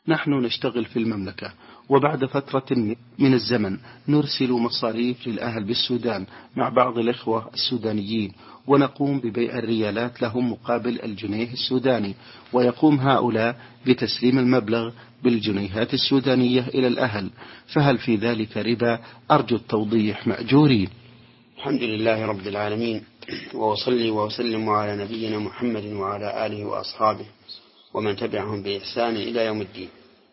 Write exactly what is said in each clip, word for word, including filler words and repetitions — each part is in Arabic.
نحن نشتغل في المملكة، وبعد فترة من الزمن نرسل مصاريف للأهل بالسودان مع بعض الإخوة السودانيين، ونقوم ببيع الريالات لهم مقابل الجنيه السوداني، ويقوم هؤلاء بتسليم المبلغ بالجنيهات السودانية إلى الأهل، فهل في ذلك ربا؟ أرجو التوضيح مأجورين. الحمد لله رب العالمين، وأصلي وأسلم على نبينا محمد وعلى آله وأصحابه ومن تبعهم بإحسان إلى يوم الدين.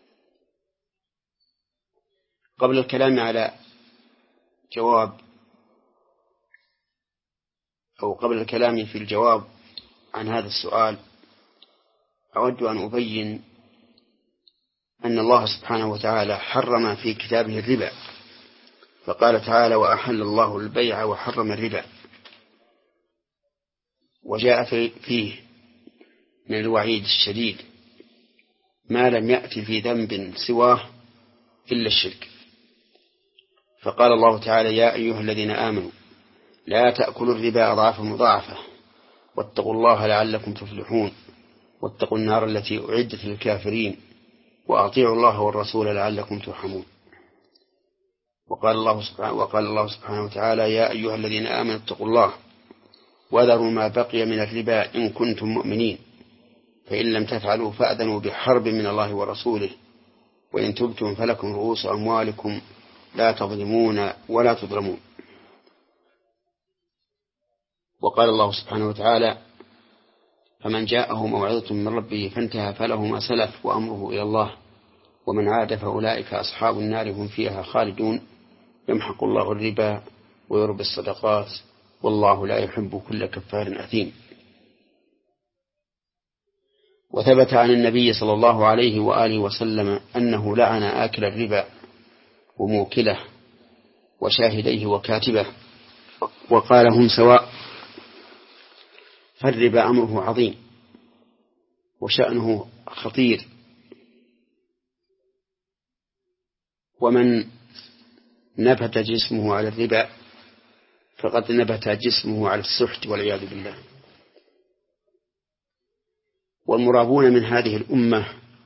قبل الكلام على جواب أو قبل الكلام في الجواب عن هذا السؤال، أود أن أبين أن الله سبحانه وتعالى حرم في كتابه الربا، فقال تعالى: وأحل الله البيع وحرم الربا. وجاء فيه من الوعيد الشديد ما لم يأتي في ذنب سواه إلا الشرك، فقال الله تعالى: يا أيها الذين آمنوا لا تأكلوا الربا أضعافا مضاعفة واتقوا الله لعلكم تفلحون واتقوا النار التي أعدت للكافرين وأطيعوا الله والرسول لعلكم ترحمون. وقال الله سبحانه, وقال الله سبحانه وتعالى: يا أيها الذين آمنوا اتقوا الله وذروا ما بقي من الربا إن كنتم مؤمنين فإن لم تفعلوا فأذنوا بحرب من الله ورسوله وإن تبتم فلكم رؤوس أموالكم لا تظلمون ولا تظلمون. وقال الله سبحانه وتعالى: فمن جاءه موعظة من ربه فانتهى فله ما سلف وأمره إلى الله ومن عاد فأولئك أصحاب النار هم فيها خالدون يمحق الله الربا ويربي الصدقات والله لا يحب كل كفار أثيم. وثبت عن النبي صلى الله عليه وآله وسلم أنه لعن آكل الربا وموكله وشاهديه وكاتبه وقال: هم سواء. فالربا أمره عظيم وشأنه خطير، ومن نبت جسمه على الربا فقد نبت جسمه على السحت والعياذ بالله. والمرابون من هذه الأمة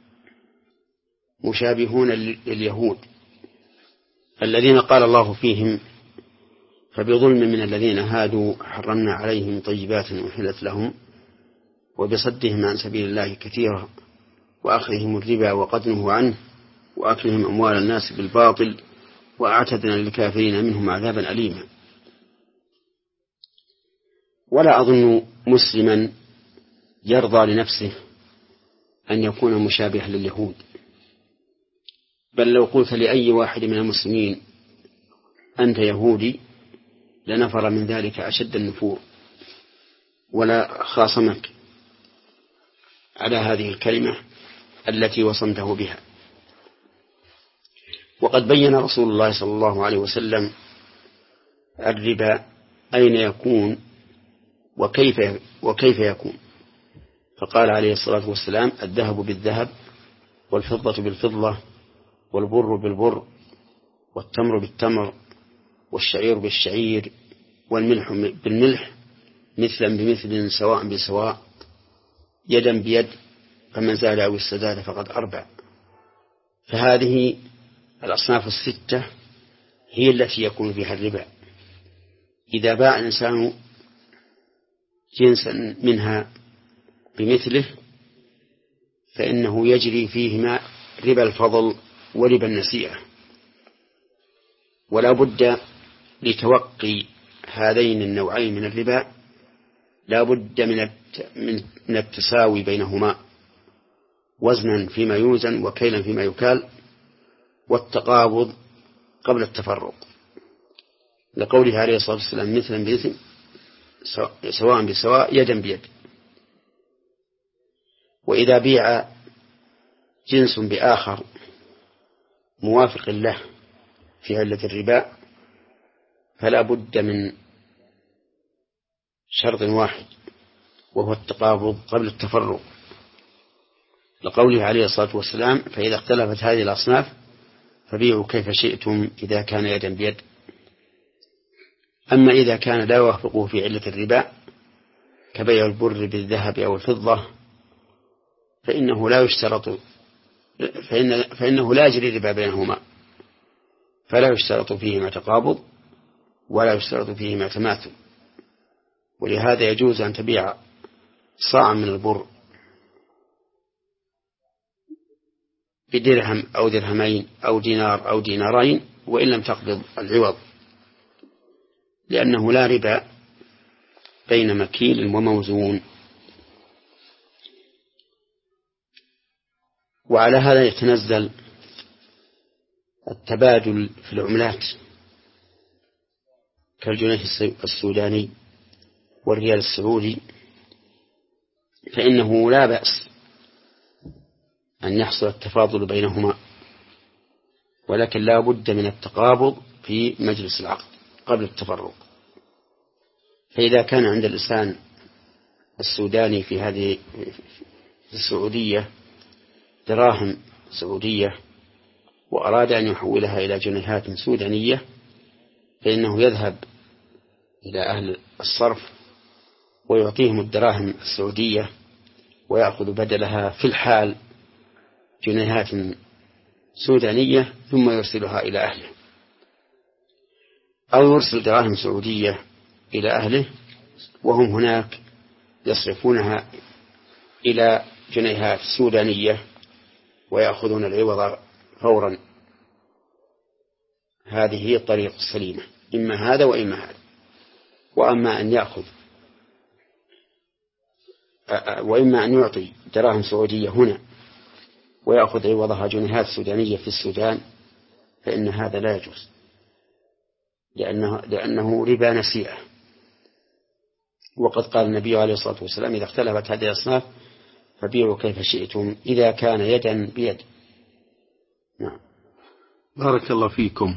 مشابهون لليهود الذين قال الله فيهم: فبظلم من الذين هادوا حرمنا عليهم طيبات أحلت لهم وبصدهم عن سبيل الله كثيرا وأخذهم الربا وقد نهوا عنه وأكلهم أموال الناس بالباطل وأعتدنا للكافرين منهم عذابا أليما. ولا أظن مسلما يرضى لنفسه أن يكون مشابها لليهود، بل لو قلت لأي واحد من المسلمين أنت يهودي لنفر من ذلك أشد النفور ولا خاصمك على هذه الكلمة التي وصمته بها. وقد بين رسول الله صلى الله عليه وسلم الربا أين يكون وكيف وكيف يكون، فقال عليه الصلاة والسلام: الذهب بالذهب والفضة بالفضة والبر بالبر والتمر بالتمر والشعير بالشعير والملح بالملح مثلا بمثل سواء بسواء يدا بيد فمن زاد أو استزاد فقد أربع. فهذه الأصناف الستة هي التي يكون فيها الربا. إذا باع الإنسان جنسا منها بمثله فإنه يجري فيهما ربا الفضل وربا النسيئة، ولا بد لتوقي هذين النوعين من الربا لا بد من من التساوي بينهما، وزنا فيما يوزن وكيلا فيما يكال، والتقابض قبل التفرق، لقوله عليه الصلاة والسلام: مثلا بمثل سواء بسواء يدا بيد. وإذا بيع جنس بآخر موافق له في علة الربا فلا بد من شرط واحد وهو التقابض قبل التفرق، لقوله عليه الصلاة والسلام: فإذا اختلفت هذه الأصناف فبيعوا كيف شئتم إذا كان يدا بيد. أما إذا كان لا يوافقه في علة الربا كبيع البر بالذهب أو الفضة فإنه لا يشترط فإن فإنه لا يجري الربا بينهما، فلا يشترط فيهما تقابض ولا يشترط فيهما تماثل. ولهذا يجوز أن تبيع صاعا من البر بدرهم أو درهمين أو دينار أو دينارين وإن لم تقبض العوض، لأنه لا ربا بين مكيل وموزون. وعلى هذا يتنزل التبادل في العملات كالجنيه السوداني والريال السعودي، فإنه لا بأس أن يحصل التفاضل بينهما، ولكن لا بد من التقابض في مجلس العقد قبل التفرق. فإذا كان عند الإنسان السوداني في هذه السعودية دراهم سعودية وأراد أن يحولها إلى جنيهات سودانية، فإنه يذهب إلى أهل الصرف ويعطيهم الدراهم السعودية ويأخذ بدلها في الحال جنيهات سودانية ثم يرسلها إلى أهله، أو يرسل دراهم سعودية إلى أهله وهم هناك يصرفونها إلى جنيهات سودانية ويأخذون العوض فورا. هذه هي الطريقة السليمة، إما هذا وإما هذا. وأما أن يأخذ وإما أن يعطي دراهم سعودية هنا ويأخذ عوضها جنيهات سودانية في السودان، فإن هذا لا يجوز، لأنه, لأنه ربا نسيئة. وقد قال النبي عليه الصلاة والسلام: إذا اختلفت هذه الأصناف فبيعوا كيف شئتم إذا كان يدا بيد. نعم. بارك الله فيكم.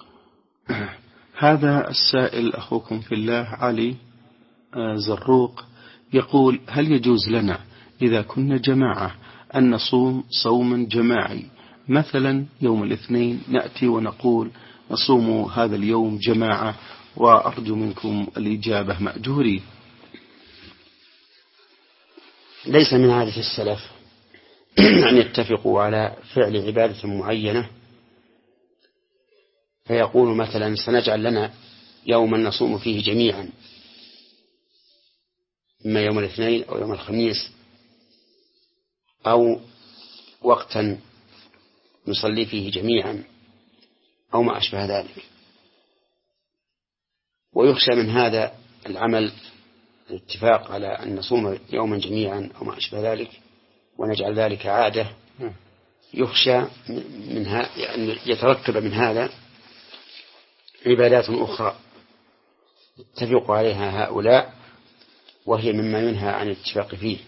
هذا السائل أخوكم في الله علي زروق يقول: هل يجوز لنا إذا كنا جماعة أن نصوم صوما جماعي، مثلا يوم الاثنين نأتي ونقول نصوم هذا اليوم جماعة، وأرجو منكم الإجابة مأجورين؟ ليس من عادة السلف أن يتفقوا على فعل عبادة معينة فيقول مثلا سنجعل لنا يوما نصوم فيه جميعا، إما يوم الاثنين أو يوم الخميس، أو وقتا نصلي فيه جميعا، أو ما أشبه ذلك. ويخشى من هذا العمل الاتفاق على أن نصوم يوما جميعا أو ما أشبه ذلك ونجعل ذلك عادة، يخشى منها أن يترتب من هذا عبادات أخرى اتفقوا عليها هؤلاء وهي مما ينهى عن الاتفاق فيه.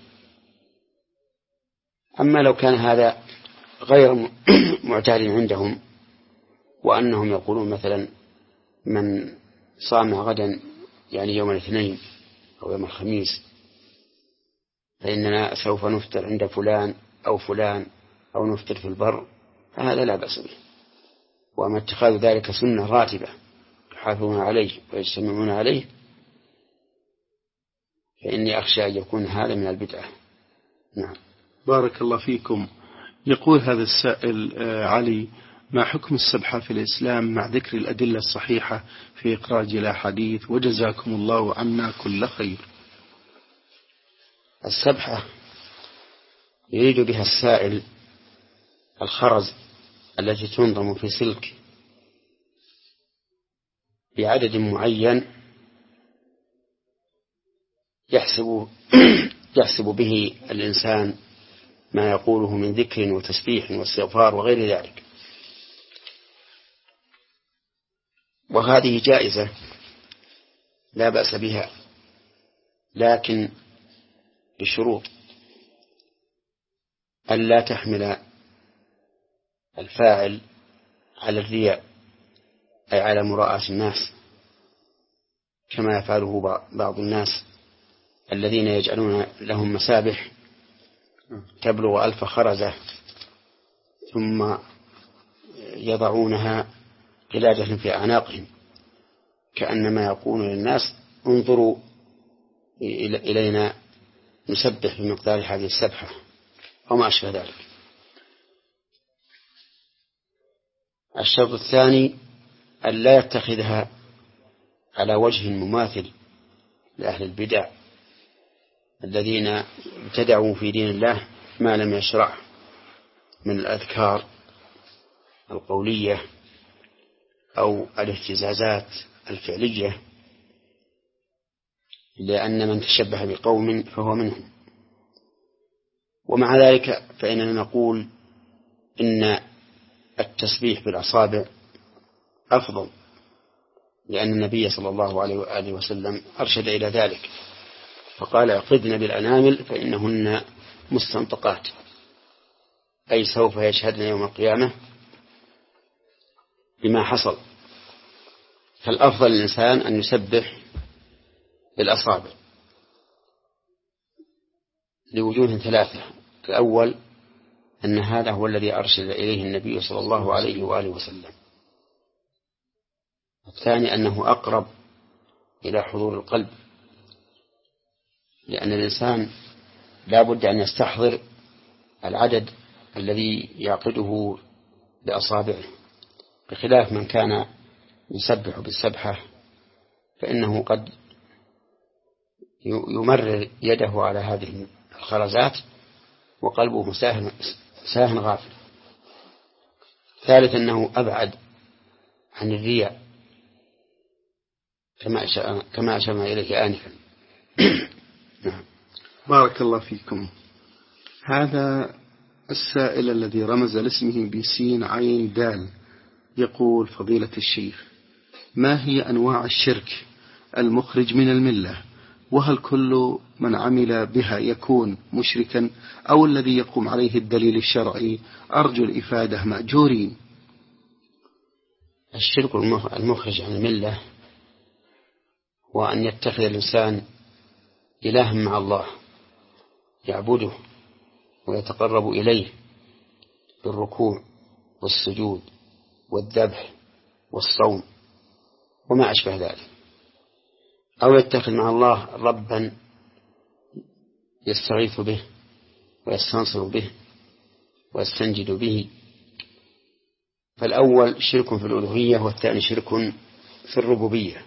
أما لو كان هذا غير معتاد عندهم وأنهم يقولون مثلا من صام غدا يعني يوم الاثنين أو يوم الخميس فإننا سوف نفطر عند فلان أو فلان أو نفطر في البر، فهذا لا بأس به. وأما اتخاذ ذلك سنة راتبة يحافظون عليه ويجتمعون عليه فإني أخشى أن يكون هذا من البدعة. نعم. بارك الله فيكم. يقول هذا السائل علي: ما حكم السبحة في الإسلام مع ذكر الأدلة الصحيحة في إخراج الأحاديث، وجزاكم الله عنا كل خير؟ السبحة يريد بها السائل الخرز التي تنظم في سلك بعدد معين يحسب يحسب به الإنسان ما يقوله من ذكر وتسبيح واستغفار وغير ذلك، وهذه جائزة لا بأس بها، لكن بشروط: ألا تحمل الفاعل على الرياء، أي على مراءة الناس، كما يفعله بعض الناس الذين يجعلون لهم مسابح تبلغ ألف خرزة ثم يضعونها قلادة في أعناقهم كأنما يقولون للناس: انظروا إلينا نسبح بمقدار هذه السبحة أو ما أشبه ذلك. الشرط الثاني أن لا يتخذها على وجه مماثل لأهل البدع الذين ابتدعوا في دين الله ما لم يشرع من الأذكار القولية أو الاهتزازات الفعلية، لأن من تشبه بقوم فهو منهم. ومع ذلك فإننا نقول إن التسبيح بالأصابع أفضل، لأن النبي صلى الله عليه وآله وسلم أرشد إلى ذلك، فقال اعقدن بالأنامل فإنهن مستنطقات، أي سوف يشهدن يوم القيامة بما حصل. فالأفضل للإنسان أن يسبح بالأصابع لوجوه ثلاثة. الأول أن هذا هو الذي أرشد إليه النبي صلى الله عليه وآله وسلم. الثاني أنه أقرب إلى حضور القلب، لأن الإنسان لا بد أن يستحضر العدد الذي يعقده بأصابعه، بخلاف من كان يسبح بالسبحة فإنه قد يمرر يده على هذه الخرزات وقلبه ساهن غافل. ثالث أنه أبعد عن الرياء كما أشرنا إليه آنفا. نعم. بارك الله فيكم. هذا السائل الذي رمز لاسمه بسين عين دال يقول: فضيلة الشيخ، ما هي أنواع الشرك المخرج من الملة؟ وهل كل من عمل بها يكون مشركا أو الذي يقوم عليه الدليل الشرعي؟ أرجو الإفادة مأجورين. الشرك المخرج عن الملة هو أن يتخذ الإنسان إلها مع الله يعبده ويتقرب إليه بالركوع والسجود والذبح والصوم وما أشبه ذلك، أو يتخذ مع الله ربا يستغيث به ويستنصر به ويستنجد به. فالأول شرك في الألوهية والثاني شرك في الربوبية.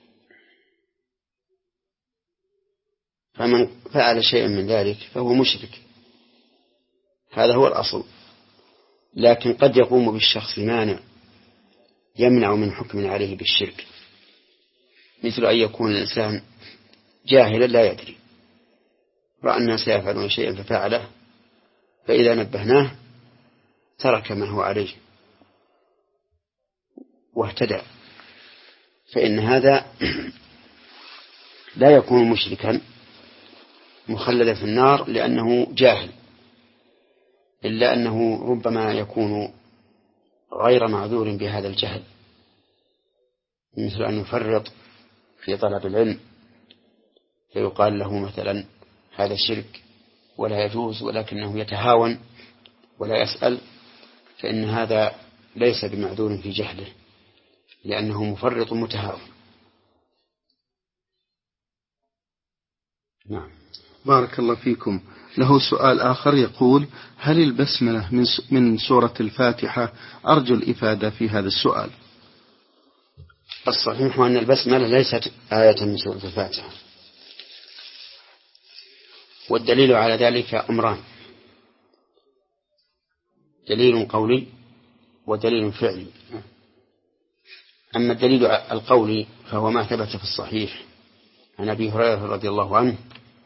فمن فعل شيئا من ذلك فهو مشرك، هذا هو الأصل. لكن قد يقوم بالشخص مانع يمنع من حكم عليه بالشرك، مثل أن يكون الإنسان جاهلا لا يدري، رأى الناس يفعلون شيئا ففعله، فإذا نبهناه ترك ما هو عليه واهتدى، فإن هذا لا يكون مشركا مخلدا في النار لأنه جاهل، إلا أنه ربما يكون غير معذور بهذا الجهل، مثل أن يفرط في طلب العلم فيقال له مثلا هذا شرك ولا يجوز، ولكنه يتهاون ولا يسأل، فإن هذا ليس بمعذور في جهله لأنه مفرط متهاون. نعم. بارك الله فيكم. له سؤال آخر يقول: هل البسملة من سورة الفاتحة؟ أرجو الإفادة في هذا السؤال. الصحيح أن البسملة ليست آية من سورة الفاتحة، والدليل على ذلك أمران: دليل قولي ودليل فعلي. أما الدليل القولي فهو ما ثبت في الصحيح عن أبي هريرة رضي الله عنه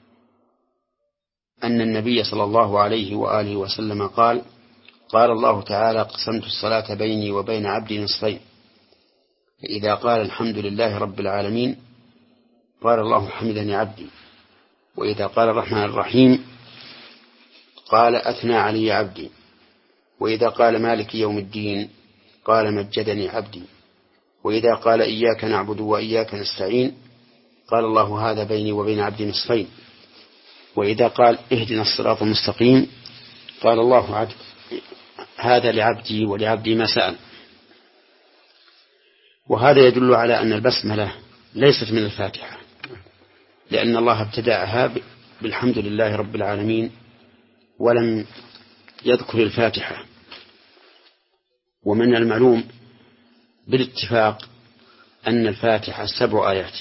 أن النبي صلى الله عليه وآله وسلم قال: قال الله تعالى: قسمت الصلاة بيني وبين عبدي نصفين، فإذا قال الحمد لله رب العالمين قال الله حمدني عبدي، وإذا قال الرحمن الرحيم قال أثنى علي عبدي، وإذا قال مالك يوم الدين قال مجدني عبدي، وإذا قال إياك نعبد وإياك نستعين قال الله هذا بيني وبين عبدي نصفين، وإذا قال اهدنا الصراط المستقيم قال الله عبد هذا لعبدي ولعبدي ما سأل. وهذا يدل على أن البسملة ليست من الفاتحة، لأن الله ابتدأها بالحمد لله رب العالمين ولم يذكر الفاتحة. ومن المعلوم بالاتفاق أن الفاتحة سبع آيات،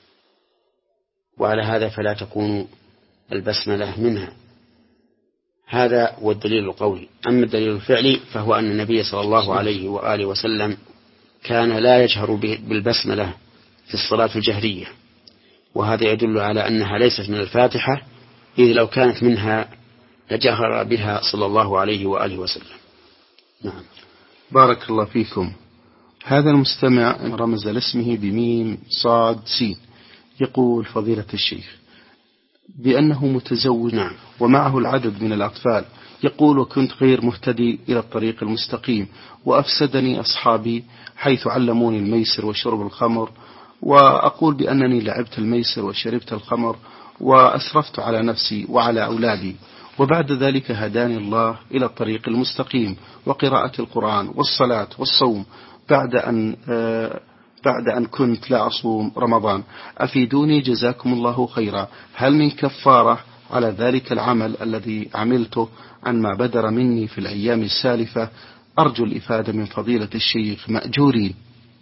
وعلى هذا فلا تكون البسملة منها. هذا هو الدليل القولي. أما الدليل الفعلي فهو أن النبي صلى الله عليه وآله وسلم كان لا يجهر بالبسملة في الصلاة الجهرية، وهذا يدل على أنها ليست من الفاتحة، إذ لو كانت منها لجهر بها صلى الله عليه وآله وسلم. نعم. بارك الله فيكم. هذا المستمع رمز لاسمه بميم صاد سين، يقول: فضيلة الشيخ، بأنه متزوج نعم. ومعه العدد من الأطفال، يقول: وكنت غير مهتدي إلى الطريق المستقيم، وأفسدني أصحابي حيث علموني الميسر وشرب الخمر، وأقول بأنني لعبت الميسر وشربت الخمر وأسرفت على نفسي وعلى أولادي، وبعد ذلك هداني الله إلى الطريق المستقيم وقراءة القرآن والصلاة والصوم بعد أن آه بعد أن كنت لا أصوم رمضان. أفيدوني جزاكم الله خيرا، هل من كفارة على ذلك العمل الذي عملته عن ما بدر مني في الأيام السالفة؟ أرجو الإفادة من فضيلة الشيخ مأجورين.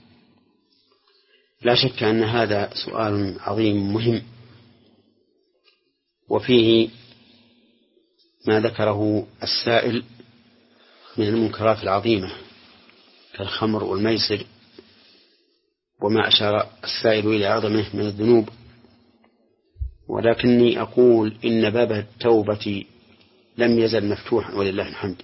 لا شك أن هذا سؤال عظيم مهم، وفيه ما ذكره السائل من المنكرات العظيمة كالخمر والميسر، وما أشار السائل إلى عظمه من الذنوب. ولكني أقول إن باب التوبة لم يزل مفتوحا ولله الحمد،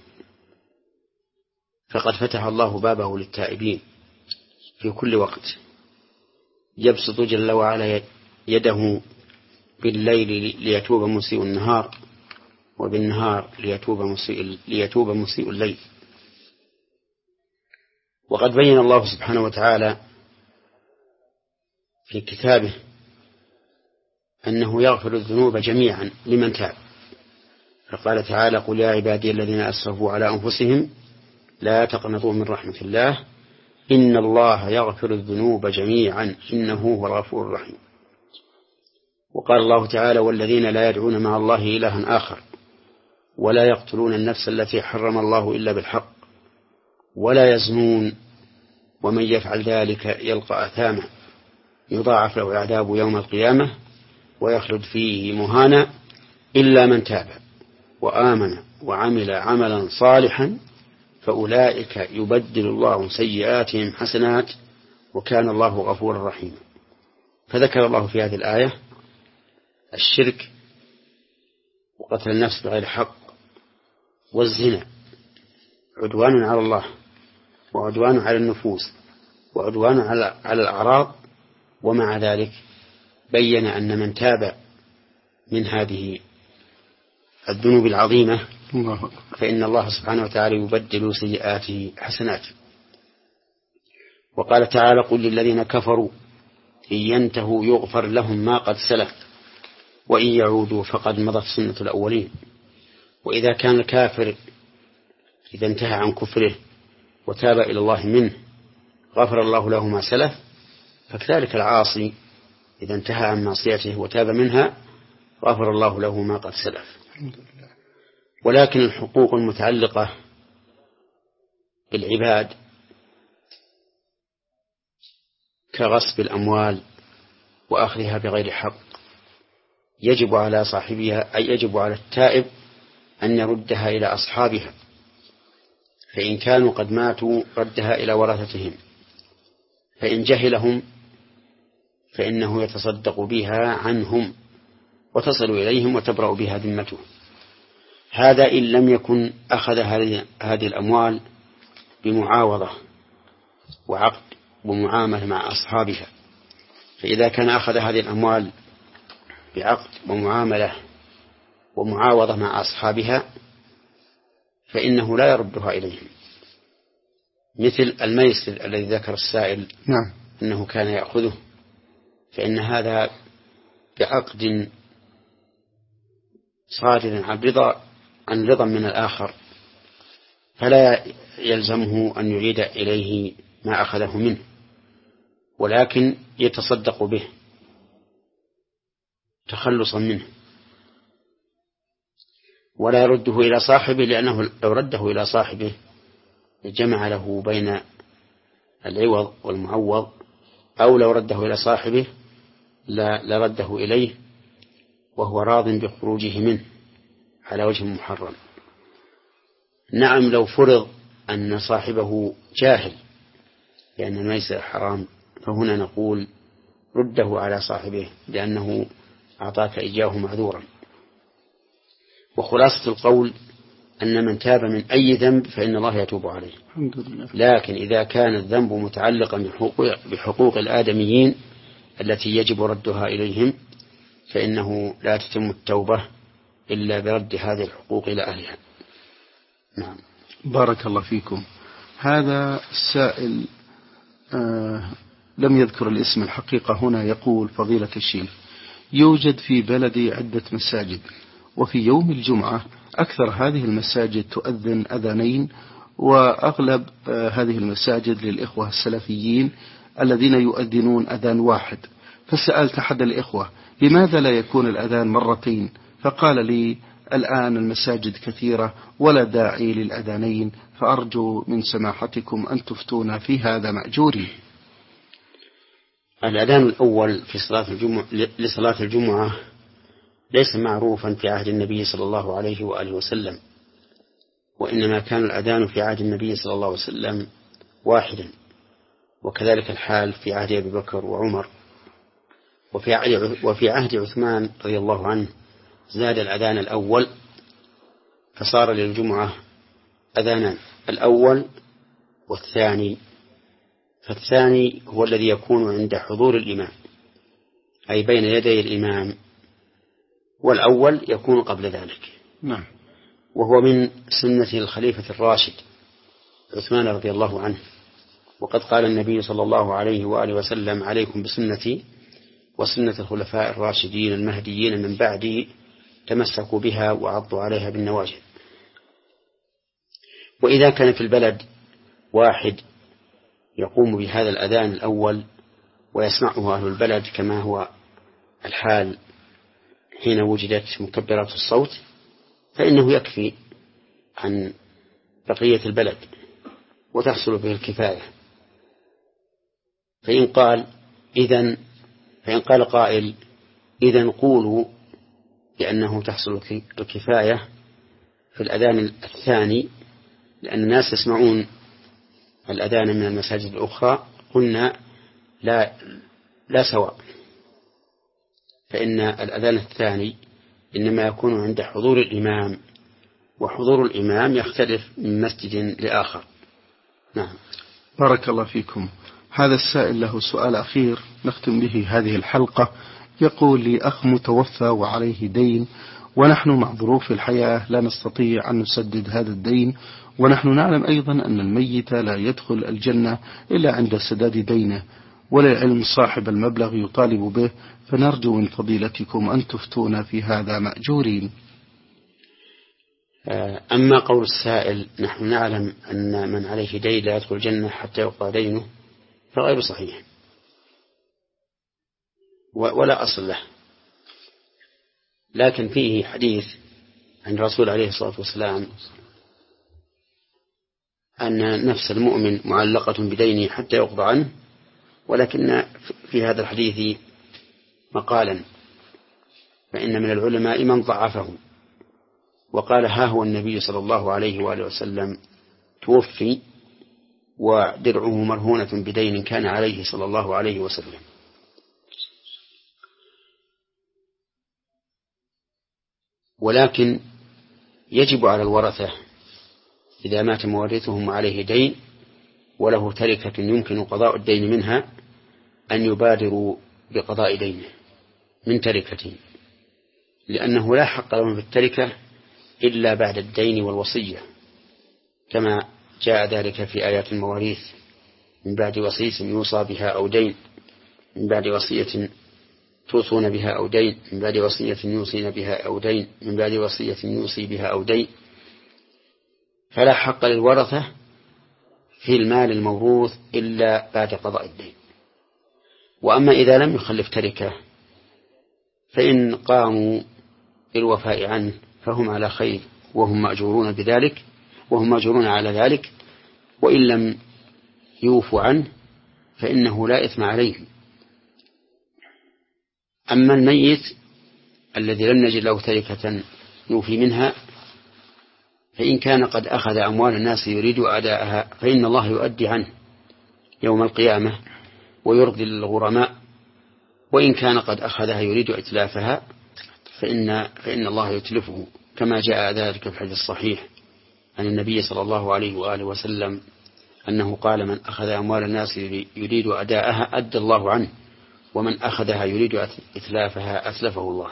فقد فتح الله بابه للتائبين في كل وقت، يبسط جل وعلا يده بالليل ليتوب مسيء النهار، وبالنهار ليتوب مسيء ليتوب مسيء الليل. وقد بين الله سبحانه وتعالى في كتابه أنه يغفر الذنوب جميعا لمن تاب، فقال تعالى: قل يا عبادي الذين أسرفوا على أنفسهم لا تقنطوا من رحمة الله إن الله يغفر الذنوب جميعا إنه هو الغفور الرحيم. وقال الله تعالى: والذين لا يدعون مع الله إلها آخر ولا يقتلون النفس التي حرم الله إلا بالحق ولا يزنون ومن يفعل ذلك يلقى أثاما يضاعف له العذاب يوم القيامة ويخلد فيه مهانا إلا من تاب وآمن وعمل عملا صالحا فأولئك يبدل الله سيئاتهم حسنات وكان الله غفورا رحيما. فذكر الله في هذه الآية الشرك وقتل النفس بغير حق والزنا، عدوان على الله وعدوان على النفوس وعدوان على على الأعراض، ومع ذلك بين أن من تاب من هذه الذنوب العظيمة فإن الله سبحانه وتعالى يبدل سيئاته حسنات. وقال تعالى: قل للذين كفروا إن ينتهوا يغفر لهم ما قد سلف وإن يعودوا فقد مضت سنة الأولين. وإذا كان الكافر إذا انتهى عن كفره وتاب إلى الله منه غفر الله له ما سلف، فكذلك العاصي إذا انتهى عن معصيته وتاب منها غفر الله له ما قد سلف. ولكن الحقوق المتعلقة بالعباد كغصب الأموال وأخذها بغير حق يجب على صاحبها، أي يجب على التائب أن يردها إلى أصحابها، فإن كانوا قد ماتوا ردها إلى ورثتهم، فإن جهلهم فإنه يتصدق بها عنهم وتصل إليهم وتبرأ بها ذمته. هذا إن لم يكن أخذ هذه الأموال بمعاوضة وعقد ومعاملة مع أصحابها. فإذا كان أخذ هذه الأموال بعقد ومعاملة ومعاوضة مع أصحابها فإنه لا يردها إليهم، مثل الميسر الذي ذكر السائل نعم. أنه كان يأخذه، فإن هذا بعقد صادر عن رضا عن رضا من الآخر، فلا يلزمه أن يعيد إليه ما أخذه منه، ولكن يتصدق به تخلصا منه ولا يرده إلى صاحبه، لأنه لو رده إلى صاحبه جمع له بين العوض والمعوض، أو لو رده إلى صاحبه لا لرده إليه وهو راض بخروجه منه على وجه محرم. نعم لو فرض أن صاحبه جاهل لأن الميسر حرام فهنا نقول رده على صاحبه لأنه أعطاك إياه معذورا. وخلاصة القول أن من تاب من أي ذنب فإن الله يتوب عليه، لكن إذا كان الذنب متعلقا بحقوق, بحقوق الآدميين التي يجب ردها إليهم فإنه لا تتم التوبة إلا برد هذه الحقوق إلى أهلها. نعم. بارك الله فيكم. هذا السائل آه لم يذكر الاسم الحقيقة هنا، يقول: فضيلة الشيخ، يوجد في بلدي عدة مساجد، وفي يوم الجمعة أكثر هذه المساجد تؤذن أذانين، وأغلب آه هذه المساجد للإخوة السلفيين الذين يؤذنون أذان واحد. فسألت أحد الإخوة لماذا لا يكون الأذان مرتين، فقال لي: الآن المساجد كثيرة ولا داعي للأذانين، فأرجو من سماحتكم أن تفتونا في هذا مأجوري. الأذان الأول في صلاة الجمعة لصلاة الجمعة ليس معروفا في عهد النبي صلى الله عليه وآله وسلم، وإنما كان الأذان في عهد النبي صلى الله عليه وسلم واحدا، وكذلك الحال في عهد أبي بكر وعمر. وفي عهد عثمان رضي الله عنه زاد الأذان الأول فصار للجمعة أذانان، الأول والثاني. فالثاني هو الذي يكون عند حضور الإمام أي بين يدي الإمام، والأول يكون قبل ذلك. نعم. وهو من سنة الخليفة الراشد عثمان رضي الله عنه، وقد قال النبي صلى الله عليه وآله وسلم: عليكم بسنتي وسنة الخلفاء الراشدين المهديين من بعدي، تمسكوا بها وعضوا عليها بالنواجذ. وإذا كان في البلد واحد يقوم بهذا الأذان الأول ويسمعه أهل البلد كما هو الحال حين وجدت مكبرات الصوت، فإنه يكفي عن بقية البلد وتحصل به الكفاية. فإن قال إذن فإن قال قائل: إذن قولوا لأنه تحصل الكفاية في الأذان الثاني لأن الناس يسمعون الأذان من المساجد الأخرى، قلنا لا لا سواء، فإن الأذان الثاني إنما يكون عند حضور الإمام، وحضور الإمام يختلف من مسجد لآخر. نعم. بارك الله فيكم. هذا السائل له سؤال أخير نختم به هذه الحلقة، يقول لي: أخ متوفى وعليه دين، ونحن مع ظروف الحياة لا نستطيع أن نسدد هذا الدين، ونحن نعلم أيضا أن الميت لا يدخل الجنة إلا عند سداد دينه، وللعلم صاحب المبلغ يطالب به، فنرجو من فضيلتكم أن تفتونا في هذا مأجورين. أما قول السائل: نحن نعلم أن من عليه دين لا يدخل الجنة حتى يقضى دينه، فغير صحيح ولا أصل له، لكن فيه حديث عن الرسول عليه الصلاة والسلام أن نفس المؤمن معلقة بدينه حتى يقضى عنه، ولكن في هذا الحديث مقالا، فإن من العلماء من ضعفه وقال: ها هو النبي صلى الله عليه وآله وسلم توفي ودرعه مرهونة بدين كان عليه صلى الله عليه وسلم. ولكن يجب على الورثة إذا مات مورثهم عليه دين وله تركة يمكن قضاء الدين منها أن يبادروا بقضاء دينه من تركته، لأنه لا حق لهم في التركة إلا بعد الدين والوصية، كما جاء ذلك في آيات المواريث: من بعد وصية يوصى بها أو دين، من بعد وصية توصون بها أو دين، من بعد وصية يوصين بها أو دين، من بعد وصية يوصي بها أو دين. فلا حق للورثة في المال الموروث إلا بعد قضاء الدين. وأما إذا لم يخلف تركة فإن قاموا بالوفاء عنه فهم على خير، وهم مأجورون بذلك وهم مأجورون على ذلك، وإن لم يوفوا عنه فإنه لا إثم عليهم. أما الميت الذي لم نجد له تركة يوفي منها، فإن كان قد أخذ أموال الناس يريد أداءها فإن الله يؤدي عنه يوم القيامة ويرضي للغرماء، وإن كان قد أخذها يريد إتلافها فإن, فإن الله يتلفه، كما جاء ذلك في الحديث الصحيح عن النبي صلى الله عليه وآله وسلم أنه قال: من أخذ أموال الناس يريد أداءها أدى الله عنه، ومن أخذها يريد إتلافها أتلفه الله.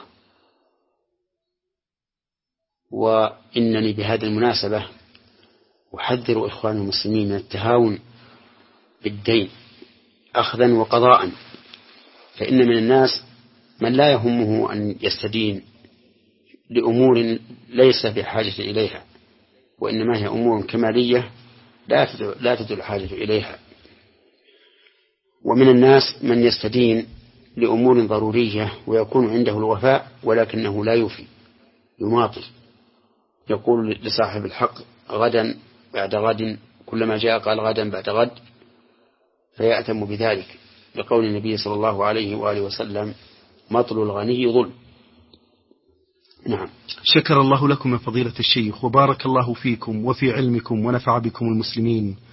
وإنني بهذه المناسبة أحذر إخوان المسلمين من التهاون بالدين أخذا وقضاء، فإن من الناس من لا يهمه أن يستدين لأمور ليس بحاجة إليها، وإنما هي أمور كمالية لا تدل الحاجة إليها. ومن الناس من يستدين لأمور ضرورية ويكون عنده الوفاء ولكنه لا يوفي، يماطل، يقول لصاحب الحق غدا بعد غد، كلما جاء قال غدا بعد غد، فيأتم بذلك، لقول النبي صلى الله عليه وآله وسلم: مطل الغني ظلم. نعم. شكر الله لكم يا فضيلة الشيخ، وبارك الله فيكم وفي علمكم ونفع بكم المسلمين.